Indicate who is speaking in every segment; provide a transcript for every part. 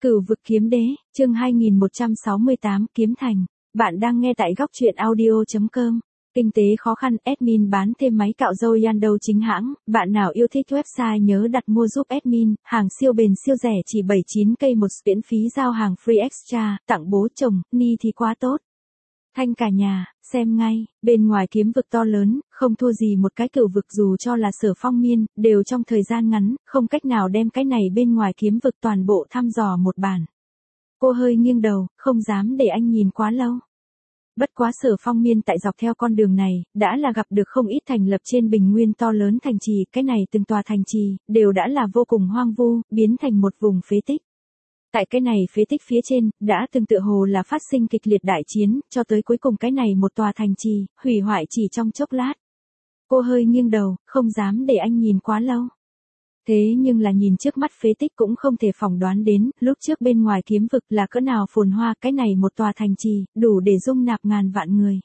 Speaker 1: Cửu vực kiếm đế, chương 2168 kiếm thành. Bạn đang nghe tại góc truyện audio.com. Kinh tế khó khăn, admin bán thêm máy cạo râu Yando chính hãng. Bạn nào yêu thích website nhớ đặt mua giúp admin. Hàng siêu bền siêu rẻ chỉ 79k một, miễn phí giao hàng free extra. Tặng bố chồng, ni thì quá tốt. Thanh cả nhà, xem ngay, bên ngoài kiếm vực to lớn, không thua gì một cái cửu vực dù cho là Sở Phong Miên, đều trong thời gian ngắn, không cách nào đem cái này bên ngoài kiếm vực toàn bộ thăm dò một bản. Cô hơi nghiêng đầu, không dám để anh nhìn quá lâu. Bất quá Sở Phong Miên tại dọc theo con đường này, đã là gặp được không ít thành lập trên bình nguyên to lớn thành trì, cái này từng tòa thành trì, đều đã là vô cùng hoang vu, biến thành một vùng phế tích. Tại cái này phế tích phía trên, đã từng tựa hồ là phát sinh kịch liệt đại chiến, cho tới cuối cùng cái này một tòa thành trì, hủy hoại chỉ trong chốc lát. Cô hơi nghiêng đầu, không dám để anh nhìn quá lâu. Thế nhưng là nhìn trước mắt phế tích cũng không thể phỏng đoán đến, lúc trước bên ngoài kiếm vực là cỡ nào phồn hoa, cái này một tòa thành trì, đủ để dung nạp ngàn vạn người.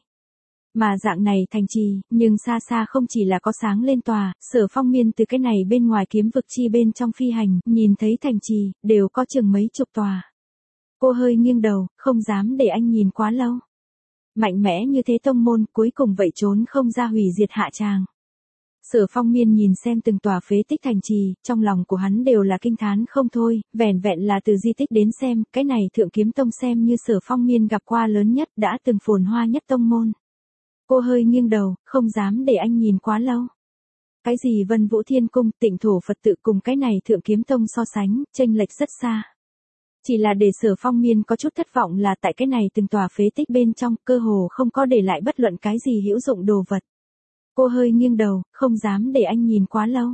Speaker 1: Mà dạng này thành trì, nhưng xa xa không chỉ là có sáng lên tòa, Sở Phong Miên từ cái này bên ngoài kiếm vực chi bên trong phi hành, nhìn thấy thành trì, đều có chừng mấy chục tòa. Cô hơi nghiêng đầu, không dám để anh nhìn quá lâu. Mạnh mẽ như thế tông môn, cuối cùng vậy trốn không ra hủy diệt hạ tràng. Sở Phong Miên nhìn xem từng tòa phế tích thành trì, trong lòng của hắn đều là kinh thán không thôi, vẻn vẹn là từ di tích đến xem, cái này Thượng Kiếm Tông xem như Sở Phong Miên gặp qua lớn nhất, đã từng phồn hoa nhất tông môn. Cô hơi nghiêng đầu, không dám để anh nhìn quá lâu. Cái gì Vân Vũ Thiên Cung, Tịnh Thổ Phật Tự cùng cái này Thượng Kiếm Tông so sánh, chênh lệch rất xa. Chỉ là để Sở Phong Miên có chút thất vọng là tại cái này từng tòa phế tích bên trong, cơ hồ không có để lại bất luận cái gì hữu dụng đồ vật. Cô hơi nghiêng đầu, không dám để anh nhìn quá lâu.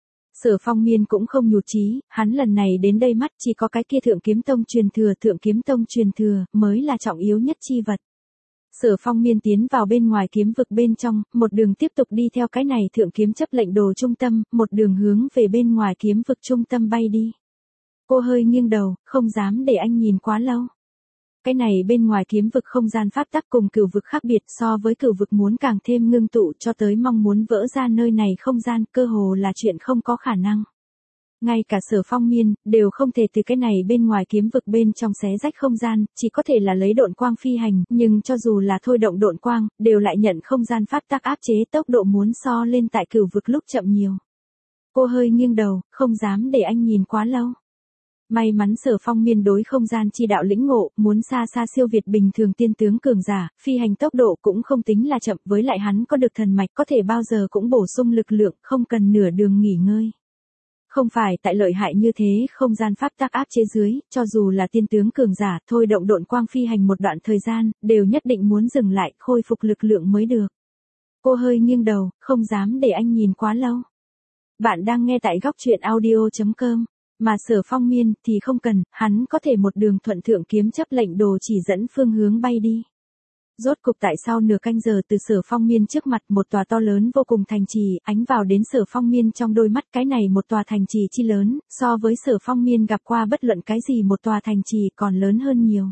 Speaker 1: Sở Phong Miên cũng không nhụt chí, hắn lần này đến đây mắt chỉ có cái kia Thượng Kiếm Tông truyền thừa, Thượng Kiếm Tông truyền thừa mới là trọng yếu nhất chi vật. Sở Phong Miên tiến vào bên ngoài kiếm vực bên trong, một đường tiếp tục đi theo cái này Thượng Kiếm chấp lệnh đồ trung tâm, một đường hướng về bên ngoài kiếm vực trung tâm bay đi. Cô hơi nghiêng đầu, không dám để anh nhìn quá lâu. Cái này bên ngoài kiếm vực không gian pháp tắc cùng cửu vực khác biệt, so với cửu vực muốn càng thêm ngưng tụ, cho tới mong muốn vỡ ra nơi này không gian, cơ hồ là chuyện không có khả năng. Ngay cả Sở Phong Miên, đều không thể từ cái này bên ngoài kiếm vực bên trong xé rách không gian, chỉ có thể là lấy độn quang phi hành, nhưng cho dù là thôi động độn quang, đều lại nhận không gian pháp tắc áp chế, tốc độ muốn so lên tại cửu vực lúc chậm nhiều. Cô hơi nghiêng đầu, không dám để anh nhìn quá lâu. May mắn Sở Phong Miên đối không gian chi đạo lĩnh ngộ, muốn xa xa siêu việt bình thường tiên tướng cường giả, phi hành tốc độ cũng không tính là chậm, với lại hắn có được thần mạch có thể bao giờ cũng bổ sung lực lượng, không cần nửa đường nghỉ ngơi. Không phải tại lợi hại như thế, không gian pháp tắc áp chế dưới, cho dù là tiên tướng cường giả, thôi động độn quang phi hành một đoạn thời gian, đều nhất định muốn dừng lại, khôi phục lực lượng mới được. Cô hơi nghiêng đầu, không dám để anh nhìn quá lâu. Bạn đang nghe tại góc truyện audio.com. Mà Sở Phong Miên thì không cần, hắn có thể một đường thuận Thượng Kiếm chấp lệnh đồ chỉ dẫn phương hướng bay đi. Rốt cục tại sau nửa canh giờ từ Sở Phong Miên trước mặt một tòa to lớn vô cùng thành trì, ánh vào đến Sở Phong Miên trong đôi mắt, cái này một tòa thành trì chi lớn, so với Sở Phong Miên gặp qua bất luận cái gì một tòa thành trì còn lớn hơn nhiều.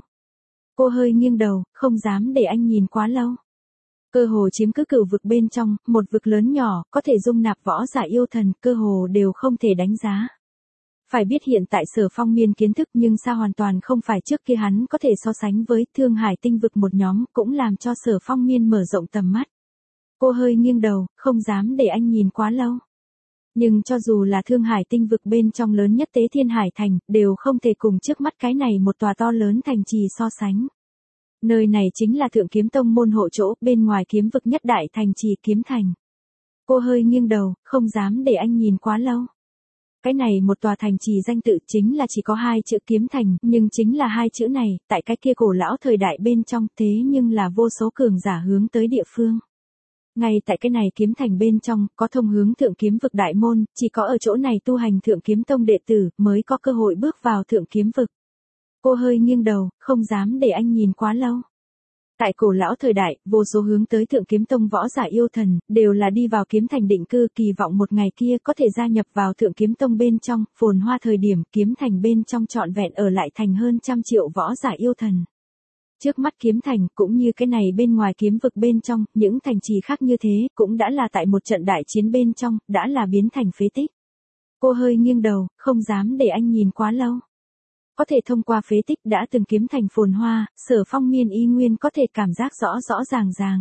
Speaker 1: Cô hơi nghiêng đầu, không dám để anh nhìn quá lâu. Cơ hồ chiếm cứ cửu vực bên trong, một vực lớn nhỏ, có thể dung nạp võ giả yêu thần, cơ hồ đều không thể đánh giá. Phải biết hiện tại Sở Phong Miên kiến thức nhưng sao hoàn toàn không phải trước kia hắn có thể so sánh với Thương Hải tinh vực một nhóm, cũng làm cho Sở Phong Miên mở rộng tầm mắt. Cô hơi nghiêng đầu, không dám để anh nhìn quá lâu. Nhưng cho dù là Thương Hải tinh vực bên trong lớn nhất Tế Thiên Hải Thành, đều không thể cùng trước mắt cái này một tòa to lớn thành trì so sánh. Nơi này chính là Thượng Kiếm Tông môn hộ chỗ, bên ngoài kiếm vực nhất đại thành trì Kiếm Thành. Cô hơi nghiêng đầu, không dám để anh nhìn quá lâu. Cái này một tòa thành trì danh tự chính là chỉ có hai chữ Kiếm Thành, nhưng chính là hai chữ này, tại cái kia cổ lão thời đại bên trong, thế nhưng là vô số cường giả hướng tới địa phương. Ngay tại cái này Kiếm Thành bên trong, có thông hướng Thượng Kiếm vực đại môn, chỉ có ở chỗ này tu hành Thượng Kiếm Tông đệ tử, mới có cơ hội bước vào Thượng Kiếm vực. Cô hơi nghiêng đầu, không dám để anh nhìn quá lâu. Tại cổ lão thời đại, vô số hướng tới Thượng Kiếm Tông võ giả yêu thần, đều là đi vào Kiếm Thành định cư, kỳ vọng một ngày kia có thể gia nhập vào Thượng Kiếm Tông bên trong, phồn hoa thời điểm, Kiếm Thành bên trong trọn vẹn ở lại thành hơn 100 triệu võ giả yêu thần. Trước mắt Kiếm Thành, cũng như cái này bên ngoài kiếm vực bên trong, những thành trì khác như thế, cũng đã là tại một trận đại chiến bên trong, đã là biến thành phế tích. Cô hơi nghiêng đầu, không dám để anh nhìn quá lâu. có thể thông qua phế tích đã từng kiếm thành phồn hoa, Sở Phong Miên y nguyên có thể cảm giác rõ rõ ràng ràng.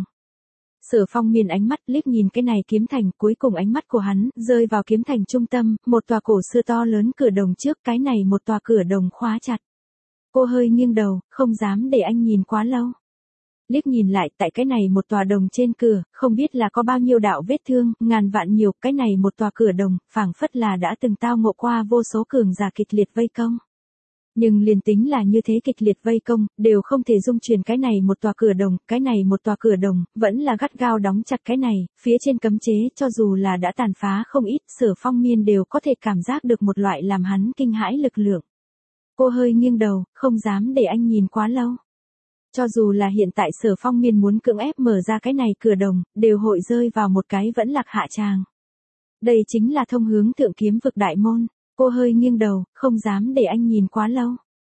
Speaker 1: Sở Phong Miên ánh mắt liếc nhìn cái này kiếm thành, cuối cùng ánh mắt của hắn rơi vào kiếm thành trung tâm, một tòa cổ xưa to lớn cửa đồng trước, cái này một tòa cửa đồng khóa chặt. Cô hơi nghiêng đầu, không dám để anh nhìn quá lâu. Liếc nhìn lại, tại cái này một tòa đồng trên cửa, không biết là có bao nhiêu đạo vết thương, ngàn vạn nhiều, cái này một tòa cửa đồng, phảng phất là đã từng tao ngộ qua vô số cường giả kịch liệt vây công. Nhưng liền tính là như thế kịch liệt vây công, đều không thể dung chuyển cái này một tòa cửa đồng, cái này một tòa cửa đồng, vẫn là gắt gao đóng chặt cái này, phía trên cấm chế, cho dù là đã tàn phá không ít, Sở Phong Miên đều có thể cảm giác được một loại làm hắn kinh hãi lực lượng. Cô hơi nghiêng đầu, không dám để anh nhìn quá lâu. Cho dù là hiện tại Sở Phong Miên muốn cưỡng ép mở ra cái này cửa đồng, đều hội rơi vào một cái vẫn lạc hạ tràng. Đây chính là thông hướng thượng kiếm vực đại môn. Cô hơi nghiêng đầu, không dám để anh nhìn quá lâu.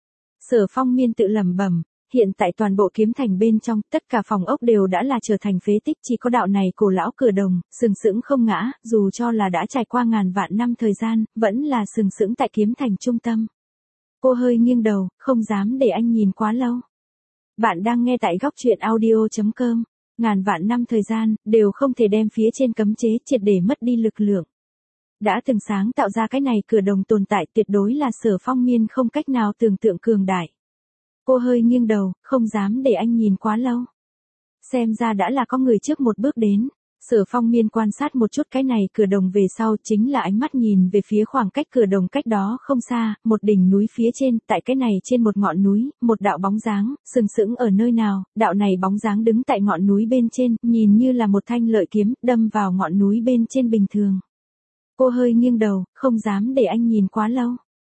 Speaker 1: Sở Phong Miên tự lẩm bẩm, hiện tại toàn bộ kiếm thành bên trong, tất cả phòng ốc đều đã là trở thành phế tích, chỉ có đạo này cổ lão cửa đồng, sừng sững không ngã, dù cho là đã trải qua ngàn vạn năm thời gian, vẫn là sừng sững tại kiếm thành trung tâm. Cô hơi nghiêng đầu, không dám để anh nhìn quá lâu. Bạn đang nghe tại góc truyện audio.com. Ngàn vạn năm thời gian, đều không thể đem phía trên cấm chế triệt để mất đi lực lượng. Đã từng sáng tạo ra cái này cửa đồng tồn tại tuyệt đối là Sở Phong Miên không cách nào tưởng tượng cường đại. Cô hơi nghiêng đầu, không dám để anh nhìn quá lâu. Xem ra đã là có người trước một bước đến. Sở Phong Miên quan sát một chút cái này cửa đồng về sau, chính là ánh mắt nhìn về phía khoảng cách cửa đồng cách đó không xa, một đỉnh núi phía trên, tại cái này trên một ngọn núi, một đạo bóng dáng, sừng sững ở nơi nào, đạo này bóng dáng đứng tại ngọn núi bên trên, nhìn như là một thanh lợi kiếm, đâm vào ngọn núi bên trên bình thường. Cô hơi nghiêng đầu, không dám để anh nhìn quá lâu.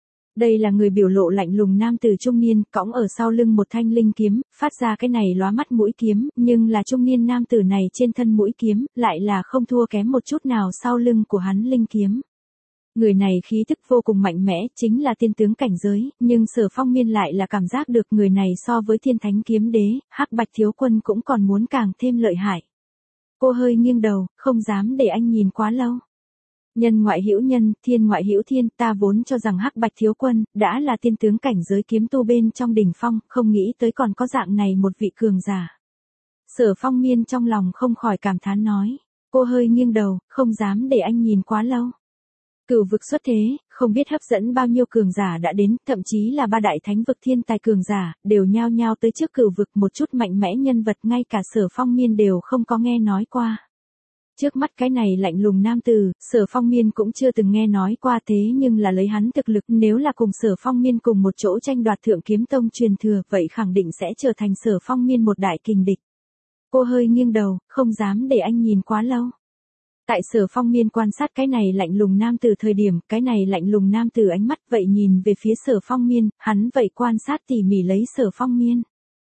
Speaker 1: Đây là người biểu lộ lạnh lùng nam tử trung niên, cõng ở sau lưng một thanh linh kiếm, phát ra cái này lóa mắt mũi kiếm, nhưng là trung niên nam tử này trên thân mũi kiếm, lại là không thua kém một chút nào sau lưng của hắn linh kiếm. Người này khí tức vô cùng mạnh mẽ, chính là tiên tướng cảnh giới, nhưng Sở Phong Miên lại là cảm giác được người này so với thiên thánh kiếm đế, Hắc Bạch Thiếu Quân cũng còn muốn càng thêm lợi hại. Cô hơi nghiêng đầu, không dám để anh nhìn quá lâu. Nhân ngoại hữu nhân, thiên ngoại hữu thiên, ta vốn cho rằng Hắc Bạch Thiếu Quân đã là tiên tướng cảnh giới kiếm tu bên trong đỉnh phong, không nghĩ tới còn có dạng này một vị cường giả. Sở Phong Miên trong lòng không khỏi cảm thán nói. Cô hơi nghiêng đầu, không dám để anh nhìn quá lâu. Cửu vực xuất thế, không biết hấp dẫn bao nhiêu cường giả đã đến, thậm chí là ba đại thánh vực thiên tài cường giả, đều nhao nhao tới trước cửu vực, một chút mạnh mẽ nhân vật ngay cả Sở Phong Miên đều không có nghe nói qua. Trước mắt cái này lạnh lùng nam tử, Sở Phong Miên cũng chưa từng nghe nói qua, thế nhưng là lấy hắn thực lực, nếu là cùng Sở Phong Miên cùng một chỗ tranh đoạt Thượng Kiếm Tông truyền thừa, vậy khẳng định sẽ trở thành Sở Phong Miên một đại kình địch. Cô hơi nghiêng đầu, không dám để anh nhìn quá lâu. Tại Sở Phong Miên quan sát cái này lạnh lùng nam tử thời điểm, cái này lạnh lùng nam tử ánh mắt vậy nhìn về phía Sở Phong Miên, hắn vậy quan sát tỉ mỉ lấy Sở Phong Miên.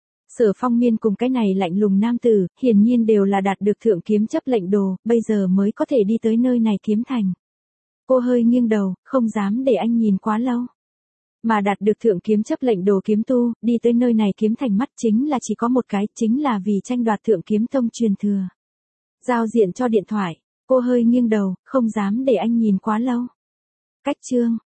Speaker 1: Sở Phong Miên cùng cái này lạnh lùng nam tử, hiển nhiên đều là đạt được thượng kiếm chấp lệnh đồ, bây giờ mới có thể đi tới nơi này kiếm thành. Cô hơi nghiêng đầu, không dám để anh nhìn quá lâu. Mà đạt được thượng kiếm chấp lệnh đồ kiếm tu, đi tới nơi này kiếm thành mắt chính là chỉ có một cái, chính là vì tranh đoạt Thượng Kiếm Tông truyền thừa. Giao diện cho điện thoại, cô hơi nghiêng đầu, không dám để anh nhìn quá lâu. Cách chương